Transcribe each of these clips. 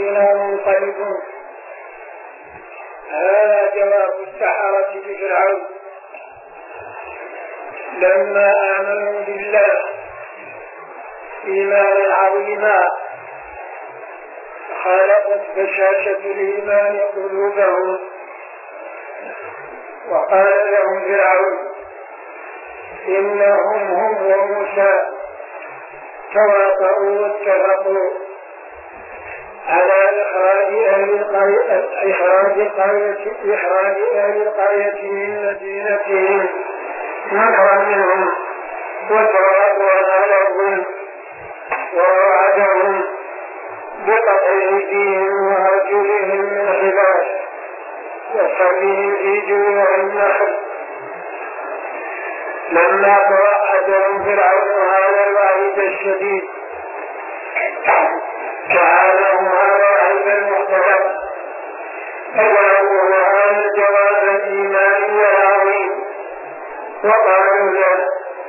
ربنا منقلبون. هذا جواب السحرة لفرعون لما آمنوا بالله إيمانا عظيما خالقت بشاشة الإيمان قلوبهم، وقال لهم فرعون إنهم هم وموسى تواطؤوا واتفقوا على إخراج أهل القرية من مدينتهم منعا منهم، وتواطؤوا على الظلم، ووعدهم بقطع أيديهم وأرجلهم من خلاف وصلهم في جذوع النخل. لما توعدهم فرعون هذا الوعيد الشديد جعلهم هذا الوعيد المختلف فجعلوه هذا الجواب الإيماني العظيم، وقالوا له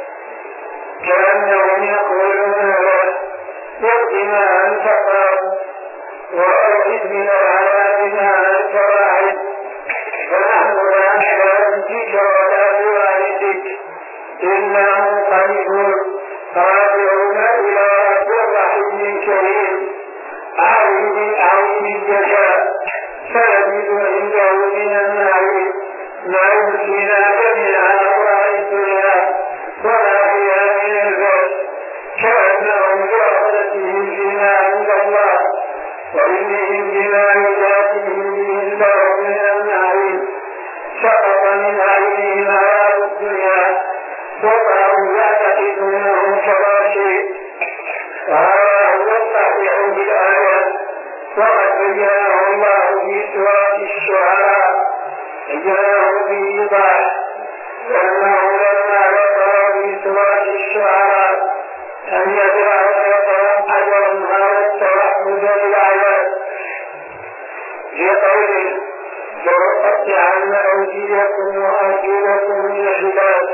كأنهم يقولون له يأت ما أنت قال وأوجد من العذاب ما أنت واعد، فنحن لا نشرك ولا بوالدك إنا منقلبون راجعون إلى رب رحيم كريم عظيم الجزاء سنجد عنده من النعيم ما يمكننا جميعا أوراق الدنيا وما فيها من البر كأنهم بعقدتهم فيما عند الله وإنهم بما يجاتهم به الله من النعيم سقط من عينهم عذاب الدنيا وقعوا يعتقدونهم كراشي. وهذا هو الصحيح بالآية، وقد بينه الله في سورة الشعراء بينه بإيضاح، لأنه لما ذكر في سورة الشعراء أن فرعون يتوعدهم هذا التوحد للعذاب في قوله لأقطعن أيديكم وأرجلكم من خلاف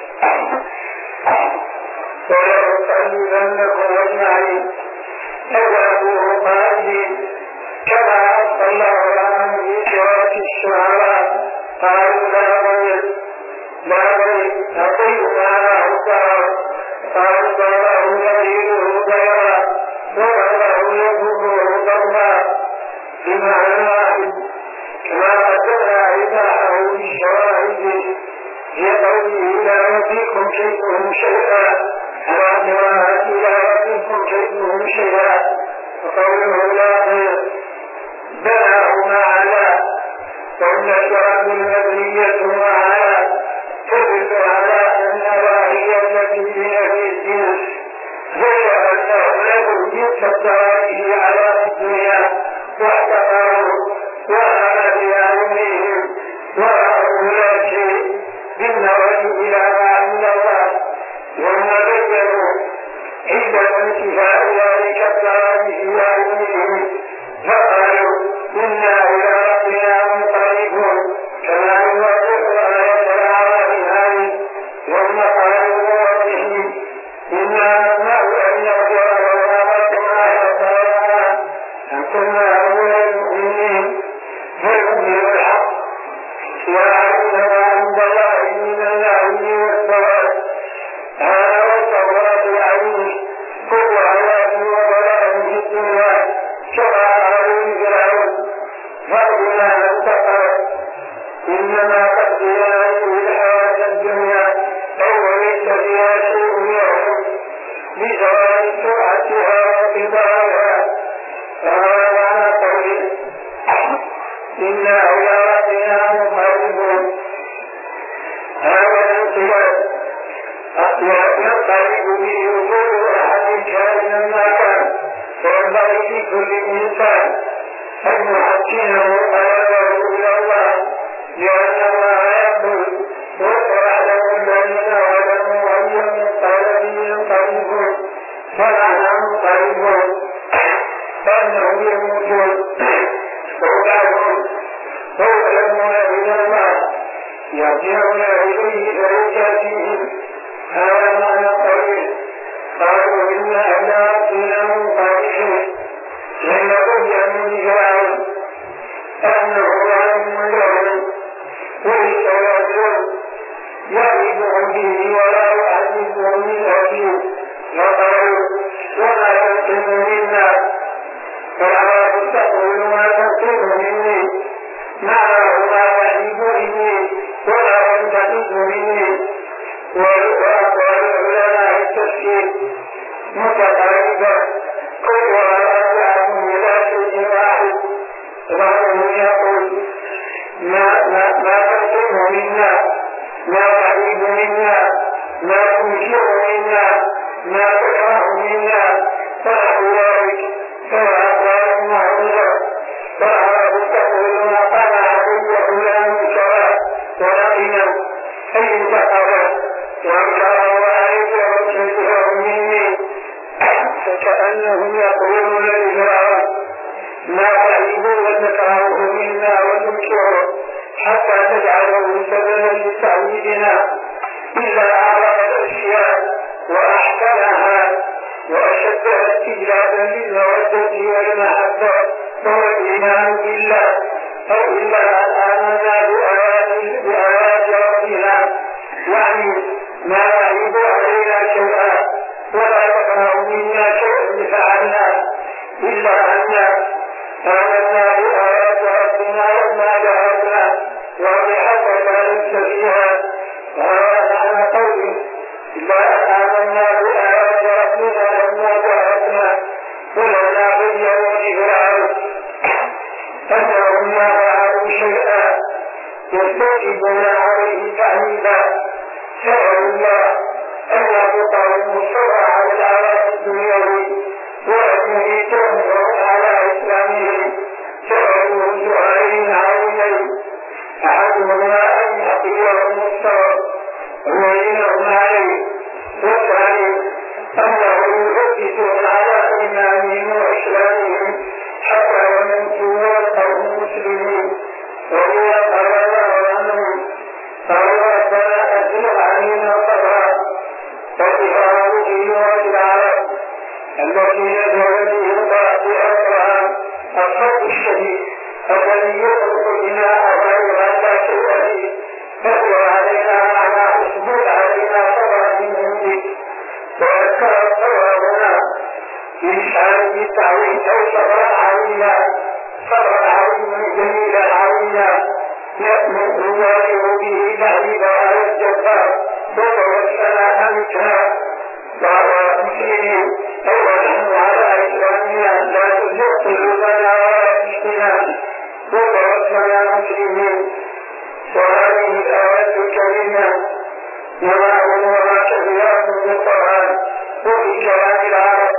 ولأصلبنكم أجمعين، فجعلوه قائلين كما أصلى الله لهم في سورة الشعراء قالوا لا ضير أطيب معنا الدار قالوا ضره يزيده ضيرا وضره يضره ضرا بمعنى واحد، كما قدرنا إباحه بالشواهد في قوله لا يفيكم شيئهم شيئا على قراءة لا يفيكم شيئهم شيئا، وقوله لا ضير بناه معنا والنشرة المبنية معنا تدل على أن هي التي هي في الجنس غير أنه له يتساوي على الدنيا واحتقروا وأمر بأمرهم ورأوا لا شيء بالنظر إلى ما عند الله، وما بينوا عند انتهاء ذلك الثواب في أعينهم فقالوا إنا إلى ربنا منقلبون، كما يوافق آية الأعراف هذه يوم قالوا لربهم إنا نطمع أن يغفر لنا ربنا خطايانا أن كنا أول المؤمنين فيؤمن الحق ويعلم ما عند الله من النعيم والثواب. هذا هو الثواب العظيم كل عذاب وبلاء في الدنيا كما قالوا فرعون فأرنا ننتقم إنما تقضي هذه الحياة الدنيا أو ليس فيها شيء يعلم بزوال سرعتها وقضائها. فهذا معنى قوله إنا إلى ربنا منقلبون. هذا الانقلاب ينقلب به وجود أحد كائنا ما كان، وينبغي في كل إنسان أن يحكمه قلبه إلى الله، لأن الله يقول ويعلم الذين ظلموا أي منقلب ينقلبون، فمعنى منقلبون فأنهم يموتون وبعضهم يعلمون إلى الله يرجعون إليه درجاتهم. هذا معنى قوله قالوا إنا إلى ربنا منقلبون، لأن بينوا أنه علم لهم ويستغفرون يعرفهم به ولا يعرفهم من أجله وقالوا وما تنقم منا فالعرب تقول ما تنقم مني ما يعيب مني ولا ينتقم مني وأقوال العلماء التفسير متقاربة كلها أرجعهم إلى شيء واحد بعضهم يقول ما تنقم منا ما تعيب منا ما تنكر منا ما تكره منا فنحو ذلك كما أقوال معروفة فالعرب تقول ما قال علي فلان كذا ولكن أي انتقل وانكر وعيد وكذبه مني فكأنهم يقولون للجرار ما تعيب وتكره منا وننكره حتى تجعله سببا لتعويدنا إلا أعرف الأشياء وأحسنها وأشدها استجلابا للمودة والمحبة هو الإيمان بالله أو إلا أن آمنا بآيات ربنا يعني ما يعيب علينا شيئا ولا يكره منا شيئا فعلنا إلا أن آمنا بآيات ربنا وما جهلنا وبحسب ليس فيها وهذا معنى قوله إلا أن آمنا بآيات ربنا وما جهلنا ولولا بينوا لفرعون أنهم ما فعلوا شيئا يستوجبون عليه تعليلا سأل الله أن يعطيهم الصبر على الحياة الدنيوي وأن يميتهم على إسلامهم سألوا سؤالين عظيمين أحدهما أن يعطيهم الصبر ويعينهم عليه والثاني أنه يثبتهم على إيمانهم وإسلامهم حتى يموتوا ويلقوا مسلمين وهو قال الله عنهم قالوا ربنا أنزل علينا صبرا واتباعه في لغة العرب الذين بهم قراءة القرآن الصوت الشديد الذي يطلق بناء غير لا شيء فيه فهو علينا معنى اصبر علينا صبرا من عندك وذكر الصبر هنا من شأنه التعويض أو صبرا علينا صبرا علينا جميلا علينا نواجه به تعذيب على الجبار وتوسل أنتها وعلى مسلمين أولا على إسلامنا لا تزغ قلوبنا ولا تفتنا وتوسل مسلمين وهذه الآيات الكريمة وما كثيرات من القرآن وفي كلام العرب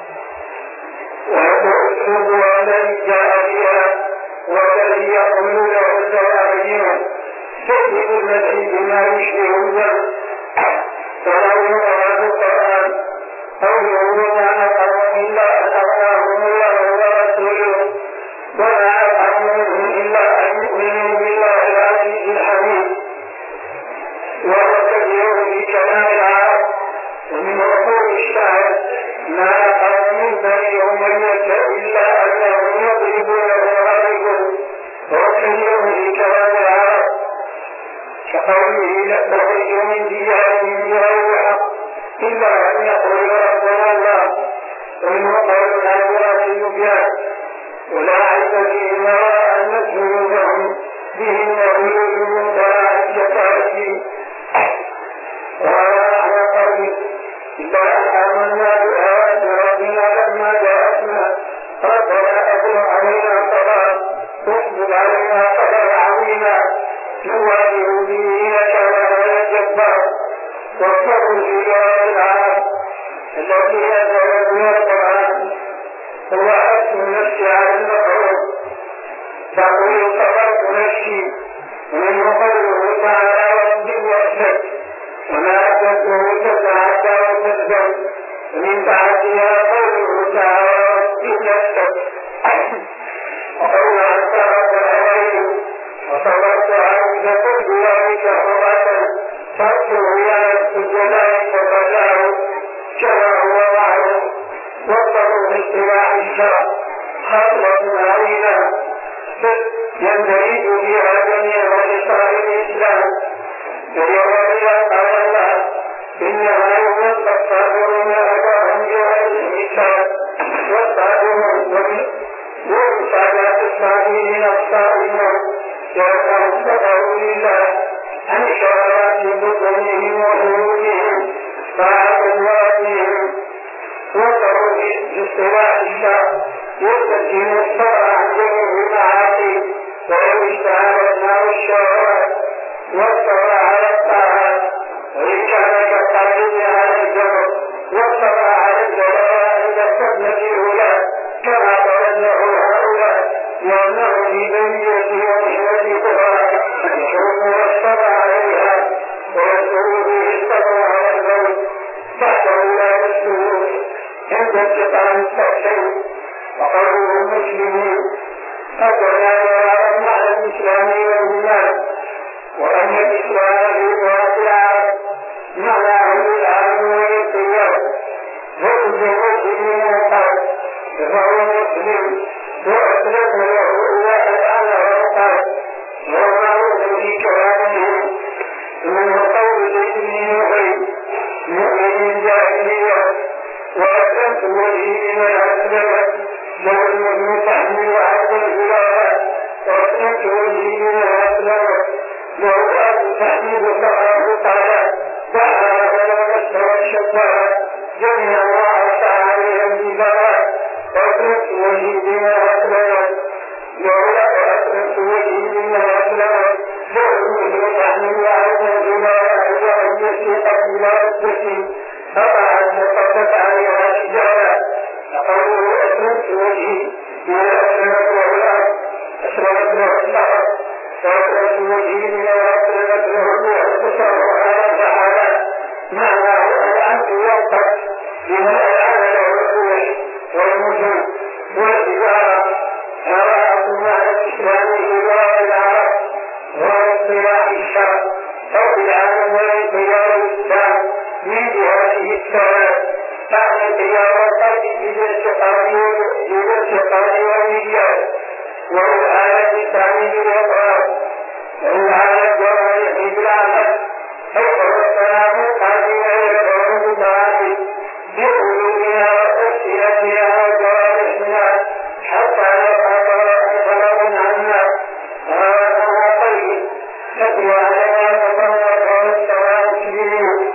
وهذا أسلوب الذي جاء بها والذي يقولون والزواجين تجد الذي بما يشبهون ولو يرى القرآن أو يقولون أنا قرأ إلا أن أغناهم الله ورسوله وما أفعلهم إلا أن يؤمنوا بالله العزيز الحميد وهو كثير في كلام العرب ومن عقول الشعر ما أقل من بني أمية إلا أنهم يضربون ويغربون وكثير في كلام العرب كقوله لتخرج من ديارهم بغير حق إلا أن يقول ربنا الله ومن قول الآخرة النبيان ولا عيب فيما أن ذنوبهم بهم وقلوبهم فلا وعلى على قوله إلا أن آمنا بآيات ربنا لما جاءتنا ربنا أكرم علينا صبرا واصبر علينا صبرا عظيما نواجه به نكالا الجبار والصبر في لغة العرب الذي يزال من القرآن هو حث النفس على المفعول تقول صبرت نفسي ومن قوله تعالى واصبر واصبر وما أتته تتعدى وتزداد ومن بعدها قوله تعالى واصبر نفسك وقول عن صبرت عليه وصبرت عنك قلت ذلك حرة فاصبر يا الجلال فبلاه كما هو معروف ويتوسطوا لله عن شرائط بطونهم وخروجهم طاعة ذاتهم وصلوا باصطلاح الشرع يستقيم الصبر عن جميع المعاصي ولو اشتهرت نار الشهوات والصبر على الطاعات وإن كان كالقبيل على الجبر والصبر على الجلال عند الصدمة الأولى كما تولوا هؤلاء لأنه في بنيته ومحنته كفرا يشوف الصبر عليها ويسر به الصبر على الموت بعده لا يسلوه عند انقطاع الصفين وقوله المسلمين فكنا نرى معنى الإسلام والإيمان وأن الإسلام في ذات العالم معناه العالم والقيام وكل مسلم وقال فهو مسلم وأسلم له إلى الآن وقال ومعروف في كلامه من قول الإسلام غير مؤمن جاهلية وأسلمت وجهي لمن أسلم له المتحمل عبد الإله وأسلمت وجهي لمن أسلم له التحميد سبحانه تعالى دعا ولو الشباب جميعا وعرف عليهم الجبال وأسلمت وجهي لمن أسلم له وأسلمت وجهي لمن أسلم له المتحمل عبد الإله وأن يسيق إلى الدين طبعا وقفت عليها حجابا فقالوا أسلمت وجهي من أسلمت والآن أسلمت له الشعر وأسلمت وجهي من أسلمت له البشر وآل تعالى معناه الآن يوقف لمن الآن له الروح والمجد والإدارة هذا معنى الإسلام إدارة العرب واصطلاح الشرع أو العالم والانقياد الإسلام من هذه الثلاث بعد التجارة إلى الشقاء والإيجاد والآلة الثانية والأخرى والآلة الجوارح بالعمل فوق السلام قادمة يدعون بطاعته بقلوبها وتفسيرتها وجوارحها حتى يقع سلام عنا هذا طيب تتلو عليها تفرق والسلام سبيل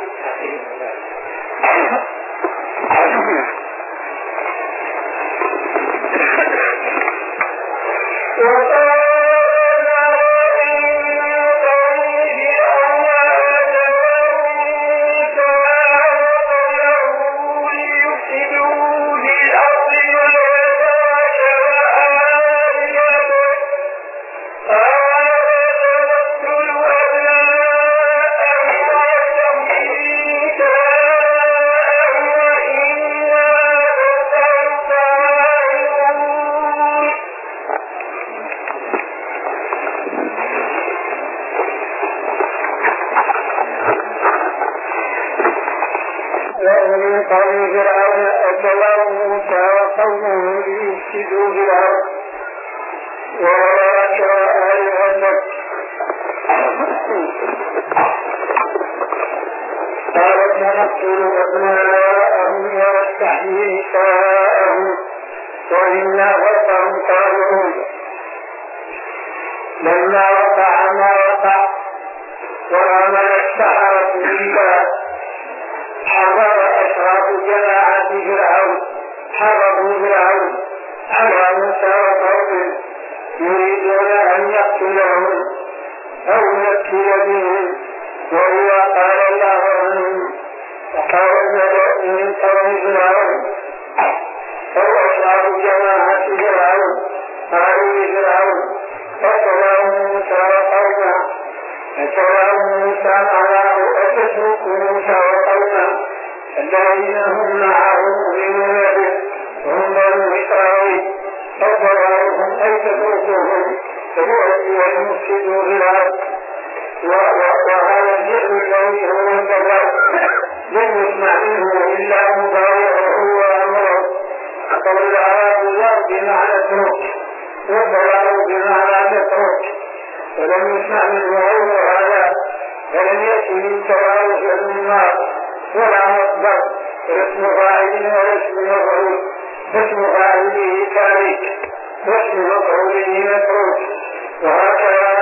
لما وقع ما وقع وآمن السحرة بالله حضر أشراف جماعة فرعون حرقوا فرعون على موسى وقومه يريدون أن يقتلهم أو يقتل بهم وهو قال الله عنهم وقال الملأ من قوم فرعون أو أشراف جماعة فرعون قالوا لفرعون فاتبعوا موسى وقومه فتبعوا موسى معه أتترك موسى وقومه الذين هم معه مؤمنون به وهم بنو إسرائيل فاتبعوهم أي تتركوهم فيؤتوا ويفسدوا في الأرض وهذا الجهل الذي هو الضلال لم يسمع منه إلا مبايعه وأمره فقد العرب الله بمعنى اترك والضلال بمعنى تترك ولم يسمع منه غير هذا فلم يأتي من توارث النار ولا مصدر اسم فاعل ولا اسم مفعول اسم فاعله تارك واسم مفعوله متروك وهكذا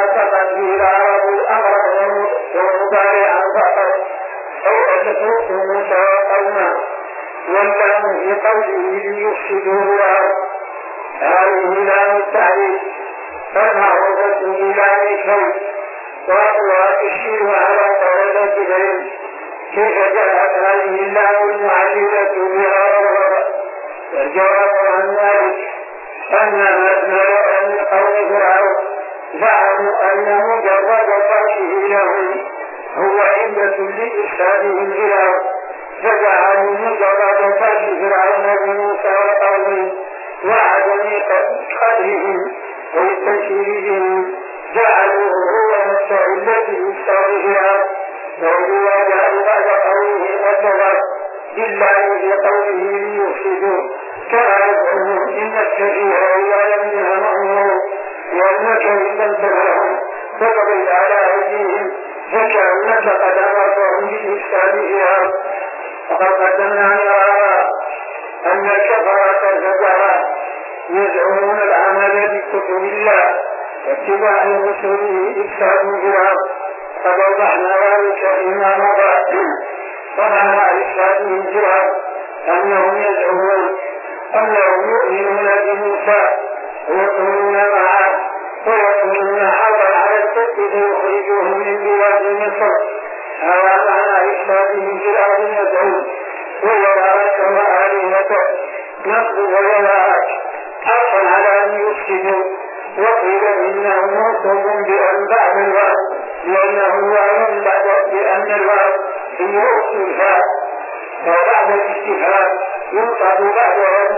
نطقت به العرب الأمر والمضارع فقط أو تترك موسى وقومه واللام في قوله ليفسدوا الأرض هذه لام التعريف فالمعروفة بلام الكون وأقوى تشير على طلبة العلم كيف جاءت هذه اللام المعللة بها رغبة والجواب عن ذلك أن مبنى من قوم فرعون زعموا أن مجرد فرشه لهم هو علة لإفسادهم في الأرض فجعلوا مجرد فرش فرعون بموسى وقومه وعدم قدرهم وتنشيرهم جعلوه هو مستعد لإفساد في الأرض وهو جعل بعد قوله أكبر بالله بقوله ليفسدوا كما يزعمون إنك فيها ولم يهمهم وأنك إن لم تفعلهم فقضيت على أيديهم فكأنك قد أمرتهم بالإفساد فيها وقد قدمنا على أن الكفرة الفجرة يزعمون العمل بكتب الله واتباع رسله إفساد فيها قد وضحنا ذلك فيما مضى ومعنى إفسادهم فيها أنهم يزعمون أنهم يؤمنون بموسى ويكونون معه ويكونون حرا على الكفر فيخرجوهم من بلاد مصر هذا معنى إفسادهم في الأرض يدعون ويراك وآلهته نقض ويراك حقا على أن يفسدوا وقيل إنه موصوف بأن بعد الوعد لأنه وعد بأن الوعد هي أصلها وبعد الاستفهام ينقض بعدها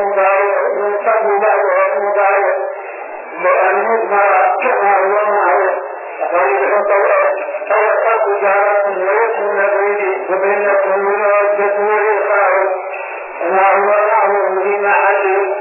المضارع وأن يضمر كما هو معه فقال توقف جارة ويكون بيني وبينكم المودة والإخاء كما هو معه في محله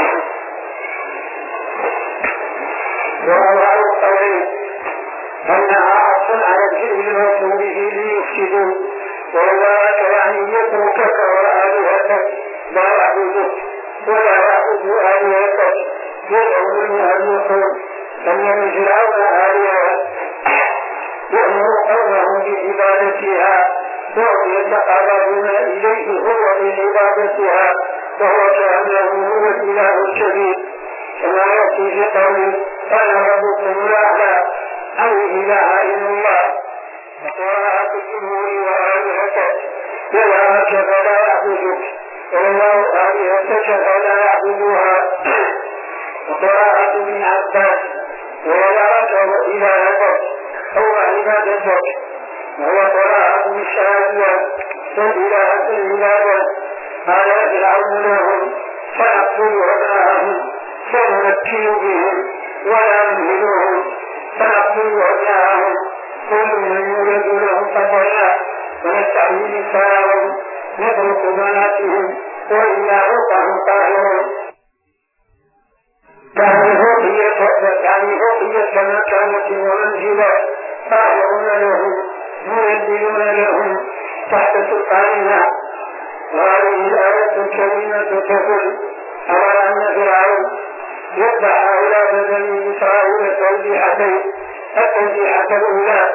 وأضع القولين أنها عطف على الفعل الموصول به ليفسدوا وذلك يعني يتركك وآلهتك لا يعبدك ولا يعبد آلهتك يدعون أن يقول أن فرعون آلهة يأمر قومه بعبادتها وهم يتقربون إليه هو بعبادتها وهو كأنه هو الإله الكبير كما يأتي في قوله أنا ربكم الأعلى أو إله إلا الله وقراءة الجمهور وآلهتك ويراك فلا يعبدك والله آلهتك فلا يعبدها وقراءة ابن عباس ويراك وإلهتك أو عبادتك وهو قراءة الشهادة والإلهة العبادة قال فرعون لهم فنقتل أبناءهم فنمكن بهم ولا نهلهم فنقتل أبناءهم كل من يولد لهم قتلنا ونستحيي نساءهم نترك بناتهم وإذا عقهم قاهرون يعني رؤية كما كانت ومنزلة قاهرون لهم مرددون لهم تحت سلطاننا وهذه الآية الكريمة تدل على أن فرعون يذبح أولاد بني إسرائيل التذبيحة الأولى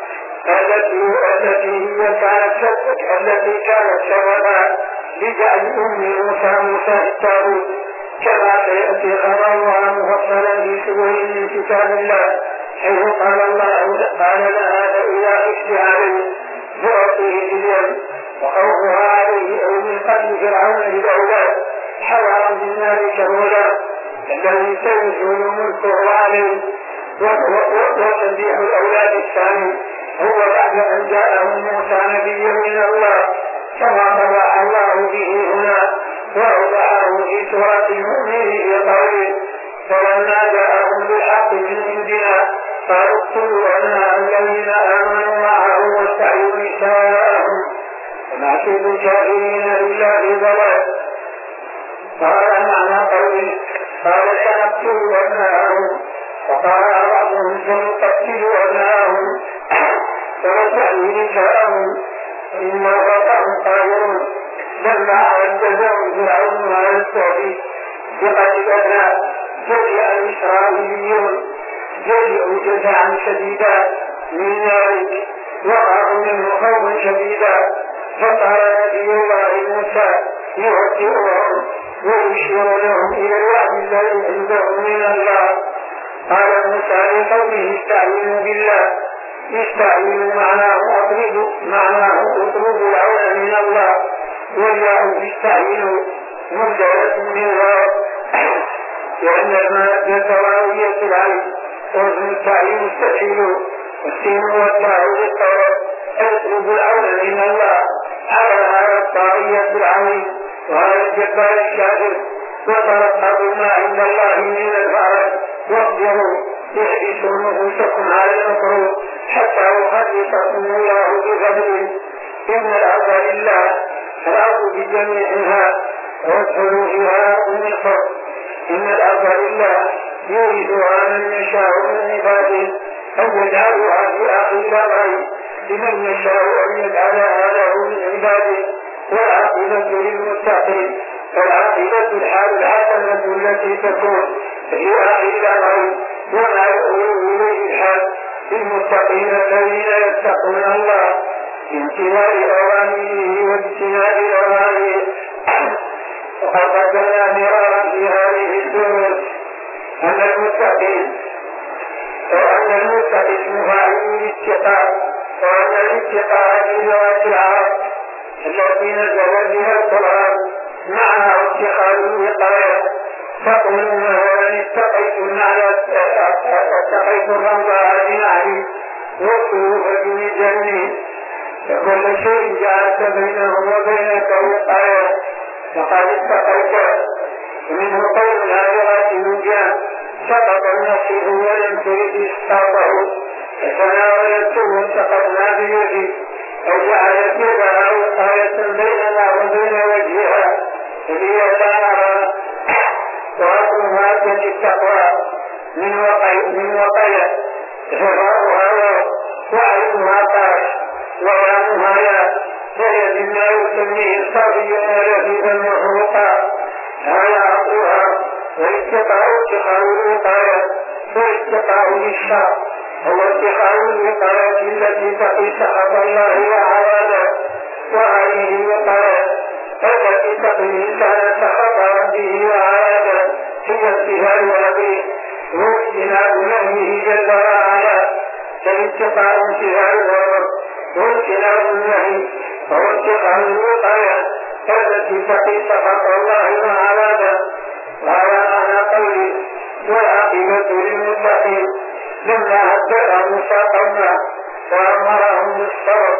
التي كانت سببا لجعل أم موسى التابوت كما سيأتي خبرها مفصلا في سور من كتاب الله حيث قال لها فإذا خفت عليه فأعطيه باليم وخوفها عليه أو من قتل فرعون للأولاد حرام من ذلك الغلام الذي سيزول ملكه عليه وتذبيح الأولاد الثاني هو بعد أن جاءهم موسى نبيا من الله كما طبع الله به هنا وأوضعه في سورة المؤمن في قوله فلما جاءهم بالحق من عندنا قالوا اقتلوا أبناء الذين آمنوا معه واستحيوا نساءهم وما كيد الكافرين إلا في ضلال. قال معنى قوله قال سنقتل أبناءهم وقال بعضهم سنقتل أبناءهم ونستحيي نساءهم إن ربهم قادرون لما عجزهم فرعون على التوحيد بقتل الأبناء جزء الإسرائيليون يجزع جزعا شديدا من ذلك وقعوا منه خوفا شديدا. فقال نبي الله موسى يهدئهم ويشير لهم إلى الوعد الذي عندهم من الله. قال موسى لقومه استعينوا بالله. استعينوا معناه اطلبوا العون من الله، والله استعينوا مبدلة منها، لأن المادة راوية العين واسم التعيين مستحيل والسين والتاء للطرف. اطلبوا العون من الله على هذا الطاغية العظيم وهذا الجبار الكافر، وترقبوا ما عند الله من الفرج، واصبروا يحبسوا نفوسكم على المكروه حتى يخلصكم الله بفضله. إن الأرض لله، الأرض بجميعها وادخلوا فيها من الفرق. إن الأرض لله يورثها من يشاء من عباده أو يجعلها في آخر الأمر لمن يشاء أن يجعلها له من عباده، والعاقبة للمتقين. والعاقبة الحال الحسنة التي تكون في آخر الأمر، وما يؤول إليه الحال للمتقين الذين يتقون الله بامتثال أوامره واجتناب نواهيه. وقد قدمنا مرارا في هذه السورة أن المتقين مفاعلين الاتقاء، وأن الاتقاء في لغة العرب التي نزل بها القرآن معها اتخاذ الوقاية. تقولون ومن اتقيت الرمضاء بنعم والسلوك بجنين، فكل شيء جعلت بينه وبينك وقاية فقد اتقيت. ومنه قول هذا المجان سقط النصيب ولم ترد اسقاطه فتناولته وانتقضنا بيده، او جعلت يدها وقاية بيننا وبين وجهها فليتنارى. وأصلها كالتقوى من وقاية فراؤها وعينها قاش ويامها يا، وهي مما يسميه الصبيون لذيذا محروقا. هذا أصلها. والاتقاء اتقاء الوقاية، والاتقاء للشر هو اتقاء الوقاية التي تقي سخط الله وعواده، وهذه الوقاية التي تقي الإنسان سخط ربه وعواده هي امتثال أمره واجتناب نهيه جل وعلا. فالاتقاء امتثال الأمر واجتناب النهي هو اتقاء الوقاية التي تقي سخط الله وعواده. وهذا معنى قوله والعاقبة للمتقين. لما هدأ موسى قومه وأمرهم بالصبر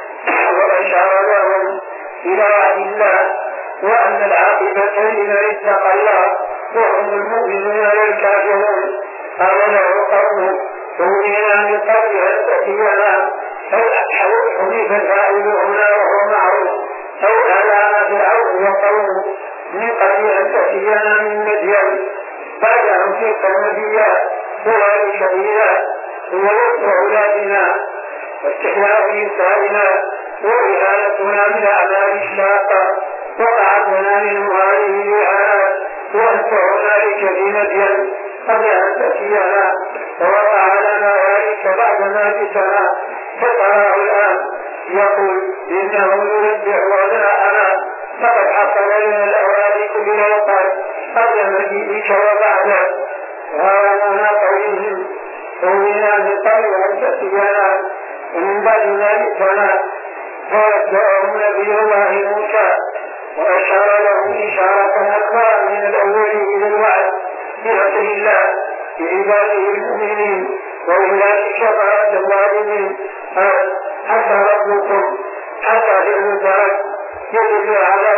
وأشار لهم إلى وعد الله وأن العاقبة لمن اتقى الله وهم المؤمنون والكافرون. قال له قومه أوتينا من قبل أن تأتينا حديث الفاعل هنا وهو معروف، أو أعلان فرعون وقومه من قبل أن تأتينا من مدين بعد أن فيكم نبيا ولا شهيدا ووقت أولادنا واستحياء نسائنا وإهانتنا من أعمال الشاقة وقعدنا من هذه الإهانات وأنت هنالك في مدين قبل أن تأتينا، ووقع لنا ذلك بعدما جئتنا. فقرأ الآن يقول إنه يرجع وضعنا فقد حصل لنا الأوادي كل وقت قبل مجيئك وبعده. وهذا معنى قولهم قولنا من قبل أن تأتينا ومن بعد ما جئتنا. فوجههم نبي الله موسى وأشار له إشارة أكبر من الأول إلى الوعد بنصر الله لعباده المؤمنين وإهلاك شفاعة الظالمين. حتى ربكم حتى في المدرك يدل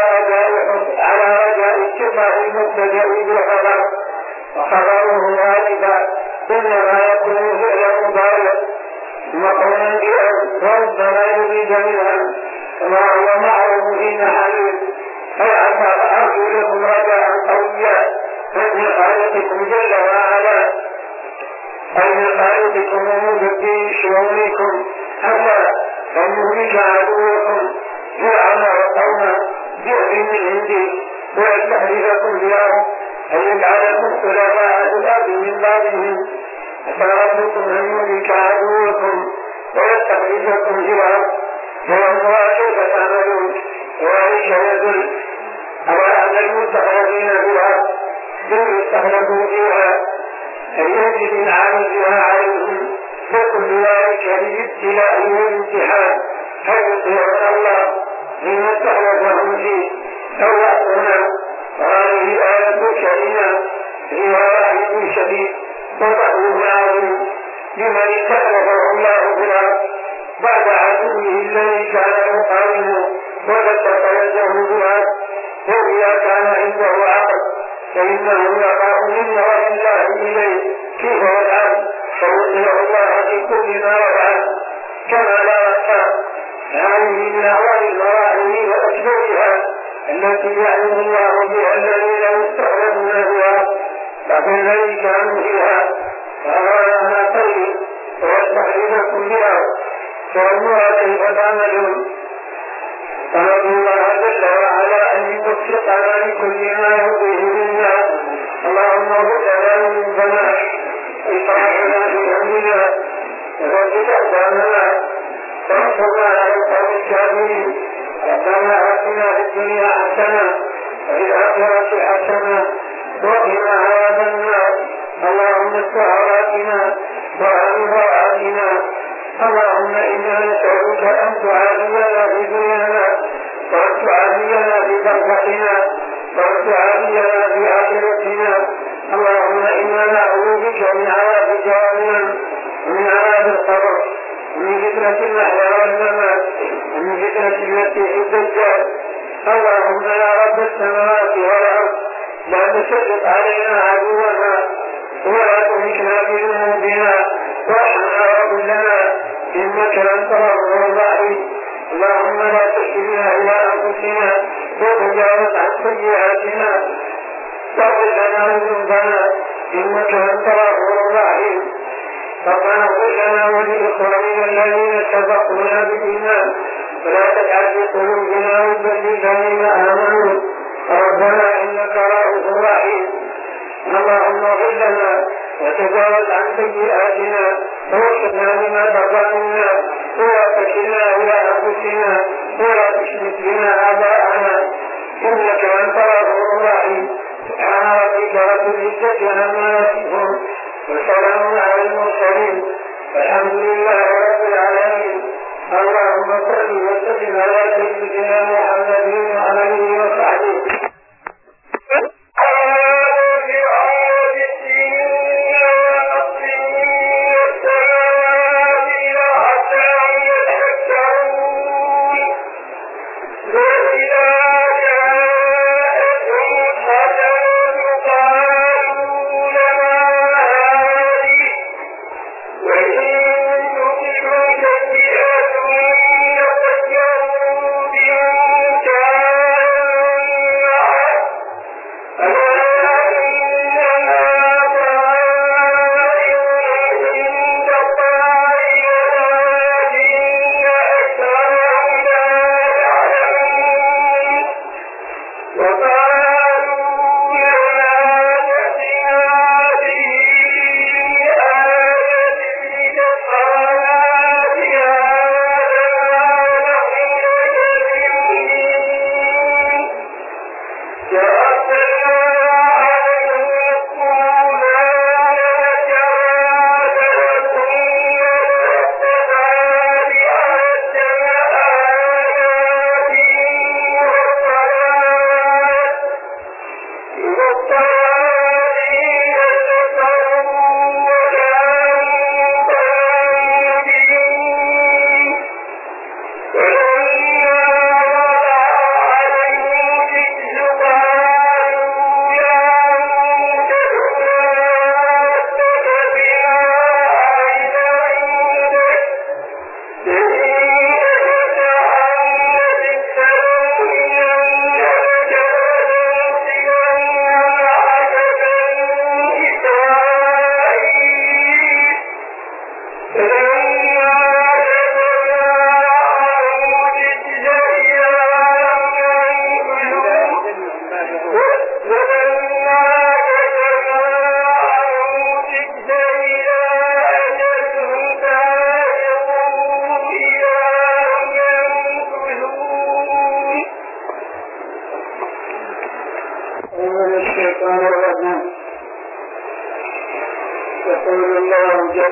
على رجاء اتباع المبتدأ بالخبر، وخبره غالبا إنما يكون فعلا مضارع مقولا بأن وربما يريد منها كما هو معروف في محله. فعسى أرجو لكم رجاء قويا من خالقكم جل وعلا، أي من خالقكم ومدبر شؤونكم، حتى أن يهلك عدوكم فرعون وقومه بأذن من عندي ويستهلككم اليوم، أن يجعلكم خلفاء الأرض من بعدهم عسى ربكم أن يهلك عدوكم ويستخلفكم في الأرض فينظر كيف تعملون. وذلك يدل على أن المستخلفين في الأرض لم يستخلفوا فيها أن يجب العامل عليهم فكل ذلك للابتلاء والامتحان هل يطيعون الله لما استخلفهم فيه أو يعصونه. وهذه آية كريمة فيها وعيد شديد وتقوم عظيم لمن استخلفه الله في الأرض بعد عدوه الذي كان يقاومه وقد تخرجه في الأرض. وإذا كان عنده عقل فإنه يقع من نظر الله إليه كيف يفعل فيطيع الله في كل ما يفعل كما لا يخفى. هذه من أعوان المراحل وأسبابها التي يعلم الله بها الذين يستخدمون بها لكن الذي كانوا فيها فأراها طيب ويستخدمكم بها فأمرها كيف تعملون. فنرجو الله جل وعلا أن يوفقنا لكل ما يرضيه منا. اللهم اغفر لنا من ذنوبنا وإصلاحنا في أمرنا وثبت أقدامنا وانصرنا على القوم الكافرين. ربنا آتنا في الدنيا حسنة وفي الآخرة حسنة وقنا عذاب النار. اللهم استر عوراتنا وآمن روعاتنا. اللهم إنا نسألك أن تعافينا في دنيانا وأن تعافينا في برزخنا وأن تعافينا في آخرتنا. اللهم إنا نعوذ بك من عذاب جهنم ومن عذاب القبر ومن فتنة المحيا والممات ومن فتنة المسيح الدجال. اللهم يا رب السماوات والأرض لا تسلط علينا عدونا ولا تهلكنا بذنوبنا وارحمنا واغفر لنا إنك أنت الغفور الرحيم. اللهم لا تكلنا إلى أنفسنا وتجاوز عن سيئاتنا واغفر لنا ذنوبنا إنك أنت الغفور الرحيم. ربنا اغفر لنا ولإخواننا الذين سبقونا بالإيمان ولا تجعل في قلوبنا غلا للذين آمنوا ربنا إنك رؤوف رحيم. اللهم اغفر لنا وتجاوز عن سيئاتنا ووفقنا لما ترضى منا ولا تكلنا إلى أنفسنا ولا تشرك بنا أعداءنا إنك أنت الغفور الرحيم. سبحان ربك رب العزة عما يصفون وسلام على المرسلين والحمد لله رب العالمين. اللهم صل وسلم على سيدنا محمد وعلى آله وصحبه.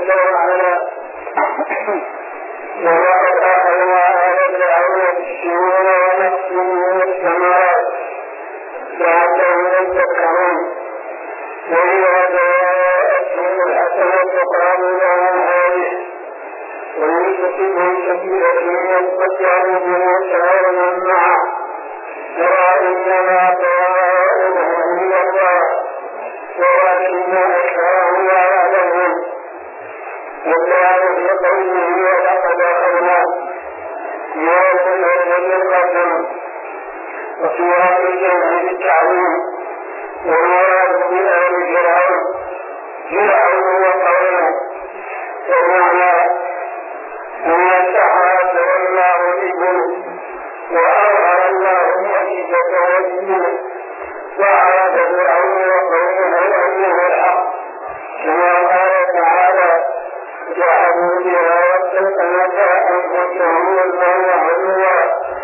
جل وعلا. ولقد أخذنا آل فرعون بالسنين ونقص من الثمرات لعلهم يذكرون. وإذا جاءتهم الحسنة قالوا لنا هذه وإن تصبهم سيئة يطيروا بموسى ومن معه ترى إنما طائرهم من الله ولكن أكثرهم لا يعلمون. وكان في قوله ولقد أخذنا يوم القسم وفي هذا الجمع بالتعويم. والمراد بآل فرعون وقومه ومعنى أن السحرة والله الإبل وأظهر الله معجزة وجهه وعرف فرعون وقومه أنه الحق كما قال تعالى جعلوا بها واستيقنت أنفسهم والله عدوا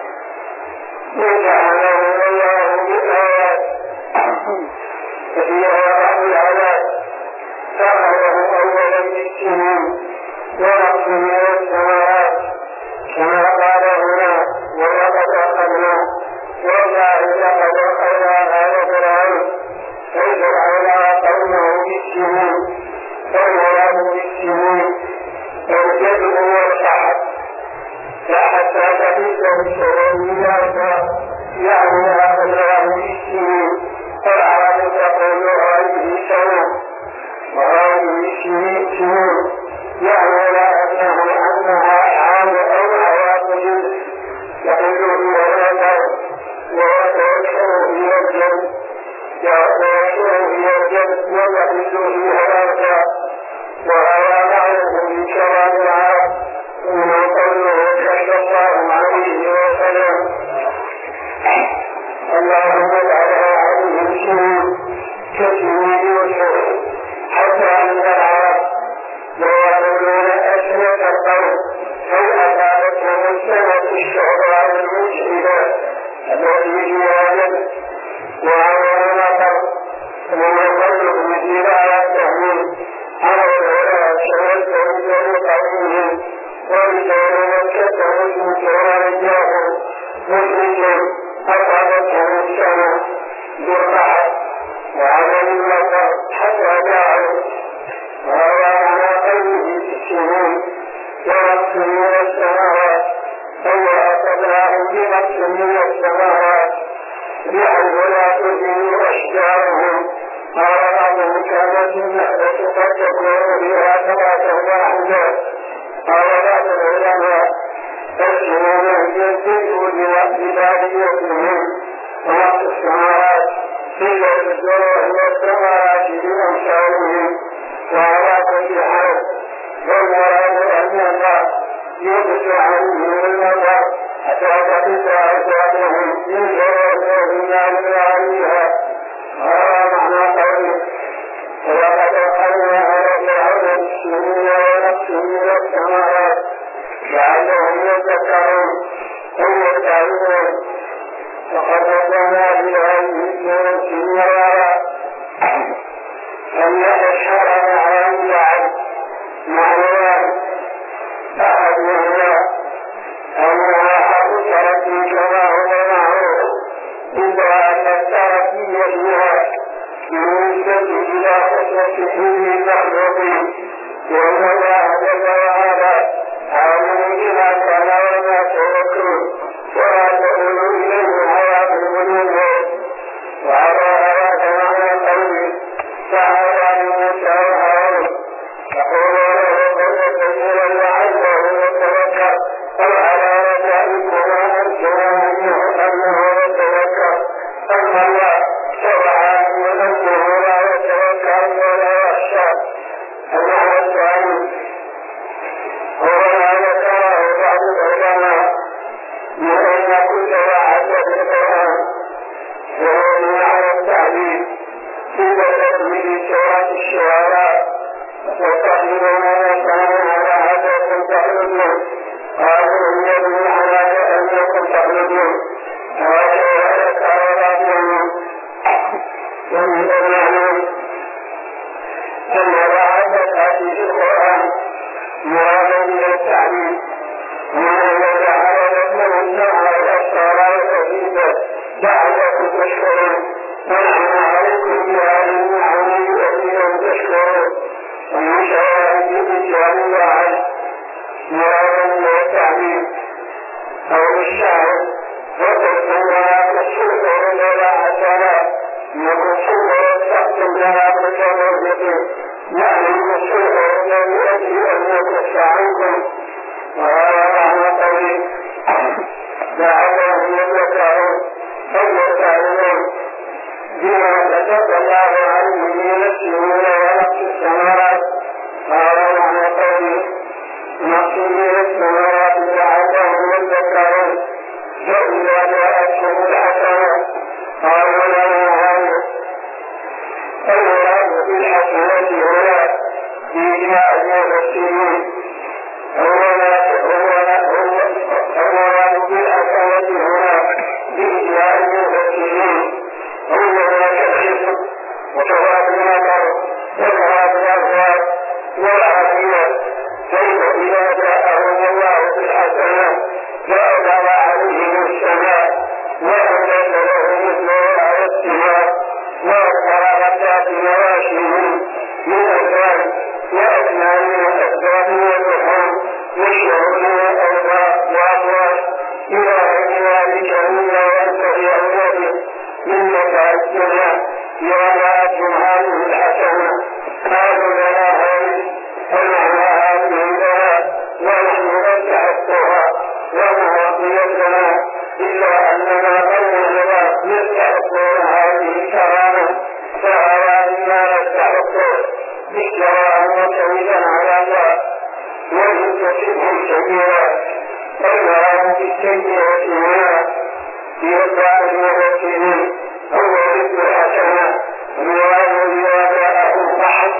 وجعلهم الله بآيات ففيها بعض العذاب فأخذه أولا بالسنين ونقص من الثمرات كما قال هنا ولقد أخذنا والله لقد أخذنا آل فرعون أي فرعون وقومه بالسنين والمراد بالسنين الجد هو السحر لا حتى تبيت بالسنين يعني أخذناه بالسنين والعرب تقول هذه سنة وهذه سنون يعني لا أنه أنها عام أو عواقب يقول هي الوتر ويتوكل هي الجد ويتوكل هي الجد ويقول هي الأرض وهذا معروف من كلام العرب ثم قوله صلى الله عليه وسلم اللهم اجعلها عليهم سنين كسنين يوسف حتى عند العرب ويقولون أسنة القوم هل أصابتهم السنة الشعراء المجهدة التي جوانا وعلى المطر وما قوله مثل آياتهم على الأولى شملتهم بقومهم ورجال مكة مسلمون رجاهم مسلمون أصابتهم السنة بالرعد وعلى المطر حتى جاءوا وهذا معنى قوله بالسنين ونقص من السماوات أي أخذناهم بنقص من السماوات بحيث لا تزيد أشجارهم قال بعضهم كانت النخلة قد تكون بها 3 أحجار قال بعض العلماء السنون هي الذكر بباديتهم ونقص السماوات قيل الزرع والثمرات بأمثالهم وعلى كل حال والمراد أن الله يبدو عنهم المطر حتى تقطع أجسادهم من شرورهم عليها. هذا معنى قوله ولقد أخذنا على فرعون بالسنين ونقص من الثمرات لعلهم يذكرون أو يتعظون وقد وضعنا بهذه السورة مرارا أن الشرع مع الجعل معنوان أحدهما أنها حدثت كما هو معروف إلا أن التركية فيها بالنسبة إلى خصوصه المخلوقين وأن الله جل وعلا عالم بما كان وما سيكون ولا تؤول إليه حياة القلوب وعلى هذا معنى قوله تعالى لموسى وهارون يقول له قولا كثيرا لعله يتذكر أو على رجائكما أرسله أنه يتذكر أما الله سبحانه ونفسه لا يتذكر ولا يخشى. المعنى الثاني هو ما ذكره بعض العلماء من أن كل واحد في القرآن وهو بمعنى التعليم في تدبير سورة الشعراء وتحليلون كان على هذا تحللون قالوا هي بمعنى أنكم تحللون وهذا تعالى ومن المعلوم أن بعد هذه القرآن لعلكم تشكرون ونعم عليكم بهذه النعم التي تشكرون ومن شوائب الإسلام الله مرادا والتعليم أو الشعر وتسمى تشكر لنا حسنا نقصد وتحكم لنا بتوبته نحن نشكر من أجل أن يكف عنكم وهذا معنى قوله لعلهم يذكرون أو يتعلمون بما كتب الله عليهم من السهول ونقص السماوات وهذا معنى قوله نقص من السماوات لعلهم يذكرون فإذا جاءتهم الحسنة قالوا لنا هذا المراد بالحسنة هنا بإجماع المفسرين المراد بالحسنة هنا بإجماع المفسرين أولا كالخصم وثواب النظر وثواب الأفراد والعافية كيف إذا جاءهم الله بالحسنة فأضل عليهم السماء وأنزل لهم النور والسماء وأخبر بنواشهم من الألبان وأسنان الأسباب واللحوم والشعور والأوراق وأموال إلى غير ذلك مما ينتهي أولاده من متاع الدنيا جاءتهم هذه الحسنة قالوا لنا هذه ومعنى هذه لنا ونحن نستحقها وما وصيتنا إلا أننا غيرنا نستحق هذه الكرامة فهذا مما نستحق اشتراء وتويلا على الله وإن تصبهم سيئات فالمراد بالسيئة هنا يوقع الموكلين أو ضد الحسنة المراد بما جاءهم فحص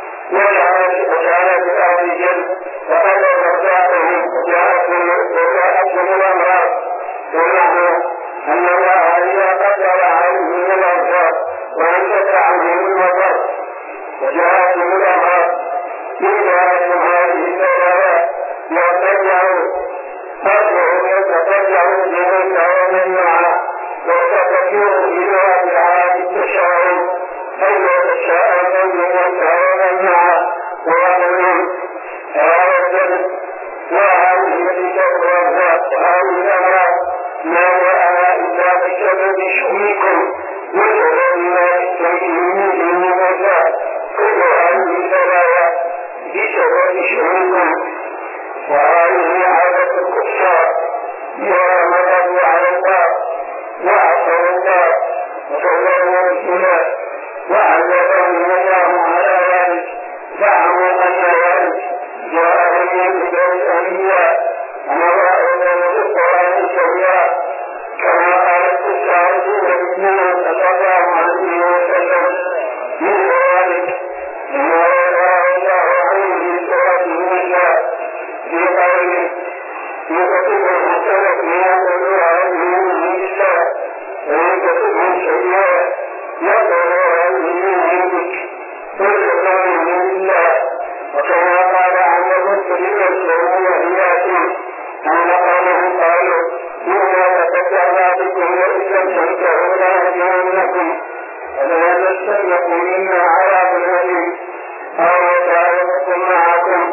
وجعلت الأرض جد وقد رزقهم وجاءتهم الأمراض ونحن أن الله إذا قدر عليهم الأرزاق وأنزل عنهم المطر وجاءتهم الأمراض إن جاءتهم هذه الدلالات يرتجعوا فضلهم يتفجعوا بمن ومن معه وتفكروا إلى أبعاد التشاؤم أي يتشاءمون بمن ومن معه ومن هذا الجد وهذه الأمراض وهذه الأمراض ما جاءنا إلا بسبب شؤمكم وسبب ما يستمعون من الموتى كل هذه البلايا بسبب شؤمكم وهذه عادة الكفار إذا مضوا على الله وعصوا الله وصلوا بالسنة وعذبهم الله على ذلك زعموا أن ذلك جاءهم من الأنبياء ومرأوا بالقرآن سويا كما قالت السعودية بن صلى الله عليه وسلم من ذلك ما رضى الله عنه في سورة النساء في قوله يكتب الحسنة ما يقول عليه من الله ويكتب سيئة يقول عليه من عندك ويكتب من الله وكما قال عن المسلمين السعودية ياتي أن قوله قالوا إنا تتبعنا بكم وإن لم تنتهوا لنهدينكم ولا تستبقوا منا عذاب أليم أو يتعاونكم معكم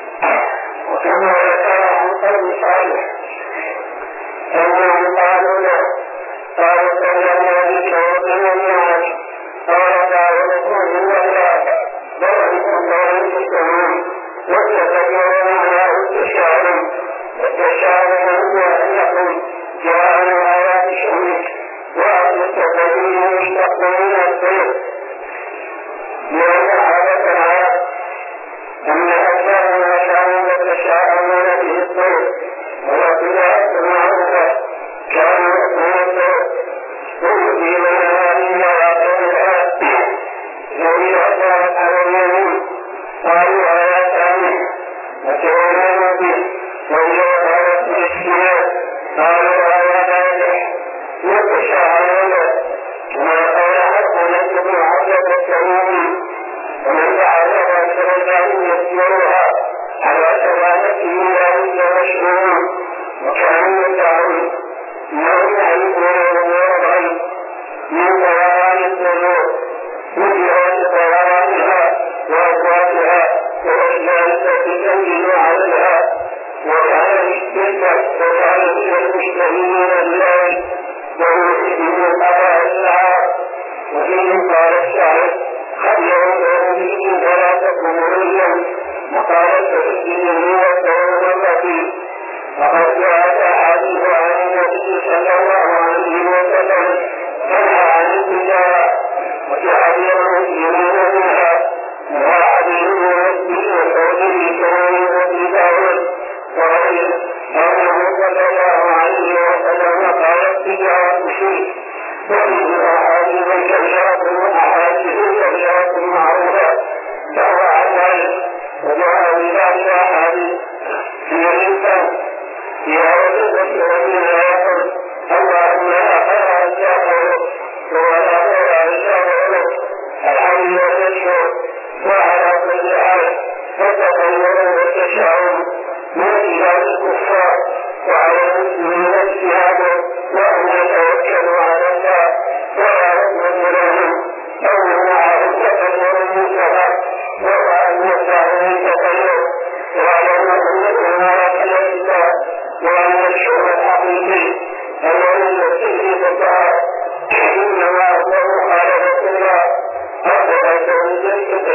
وكما ذكر عن قوم صالح أنهم قالوا له قالوا تبعنا بك ومن معك قال تعاونكم من الله ذلكم لا تستهون وتتبعون على التشاؤم والتشاؤم هو أن يقول جاءنا آيات شؤمك وأن الذين يشتقون من الخير لأن على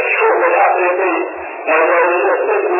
الشوك الحقيقي الذي يستجد